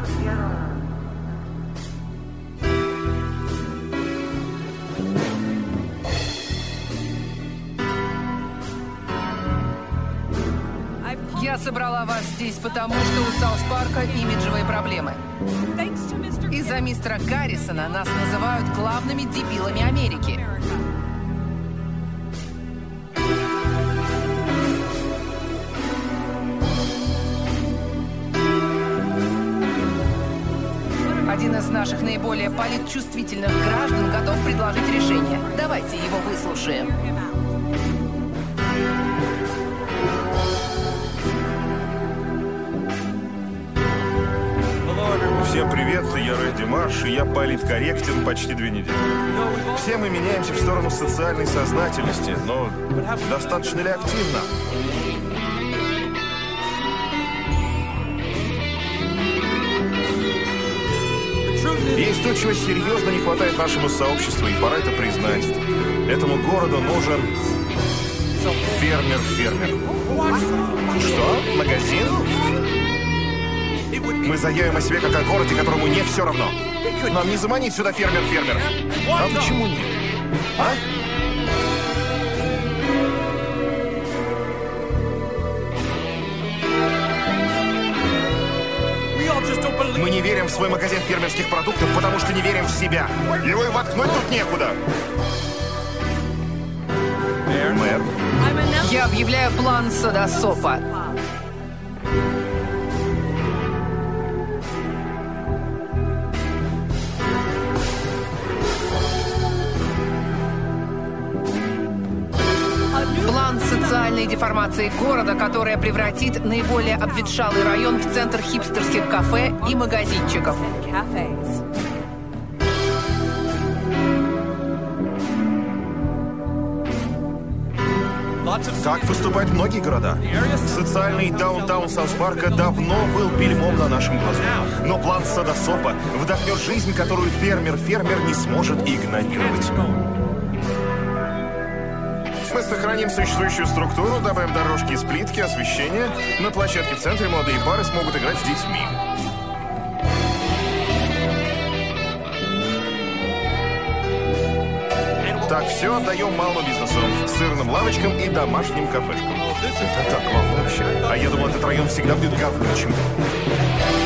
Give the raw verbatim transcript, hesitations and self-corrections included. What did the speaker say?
Я собрала вас здесь потому, что у Саус-Парка имиджевые проблемы. Из-за мистера Гаррисона нас называют главными дебилами Америки. Один из наших наиболее политчувствительных граждан готов предложить решение. Давайте его выслушаем. Всем привет, я Рэнди Марш, и я политкорректен почти две недели. Все мы меняемся в сторону социальной сознательности, но достаточно ли активно? Есть то, чего серьезно не хватает нашему сообществу, и пора это признать. Этому городу нужен фермер-фермер. Что? Магазин? Мы заявим о себе как о городе, которому не все равно. Нам не заманить сюда фермер-фермер. А почему нет? А? Мы не верим в свой магазин фермерских продуктов, потому что не верим в себя. Его и воткнуть тут некуда. Мэр? Я объявляю план Содосопа. План социальной деформации города, которая превратит наиболее обветшалый район в центр хипстерских кафе и магазинчиков. Так поступают многие города. Социальный даунтаун Саус-Парка давно был бельмом на нашем глазу. Но план Содосопа вдохнет жизнь, которую фермер-фермер не сможет игнорировать. Мы сохраним существующую структуру, добавим дорожки из плитки, освещение. На площадке в центре молодые пары смогут играть с детьми. Так, все отдаем малому бизнесу, сырным лавочкам и домашним кафешкам. Это так волнующе. А я думал, этот район всегда будет говнючим.